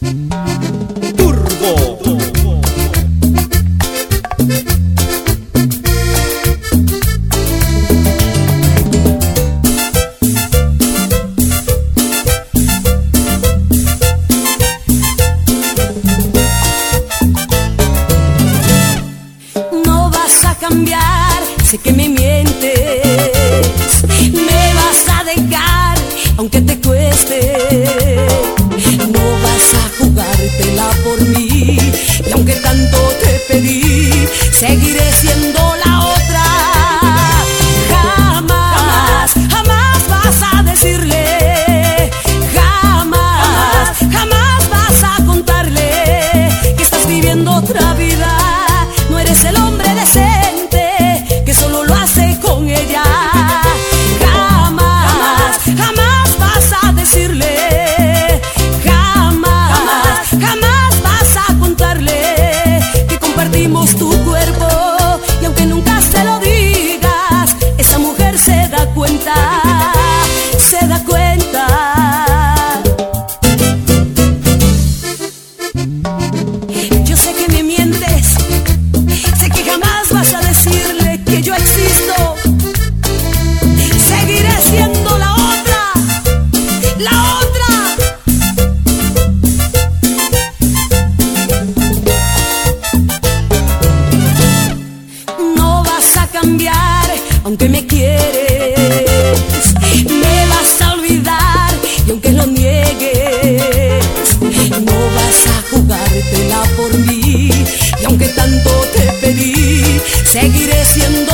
Sé que me mientes, me vas a dejar aunque te cueste. No vas a jugártela por mí, y aunque tanto te pedí, seguiré siendo la otra. Jamás, jamás vas a decirle, jamás, jamás vas a contarle que estás viviendo otra vida. No eres el hombre decente que solo lo hace con ella. Jamás, jamás vas a decirle, jamás, jamás vas a contarle que compartimos tu cuerpo. Y aunque nunca se lo digas, esa mujer se da cuenta, se da cuenta. Yo sé que me mientes, sé que jamás vas a decirle que yo existo. Seguiré siendo la otra, la otra. No vas a cambiar aunque me quieres, me vas a olvidar y aunque lo niegues, no vas a jugártela por mí, y aunque tanto te pedí, seguiré siendo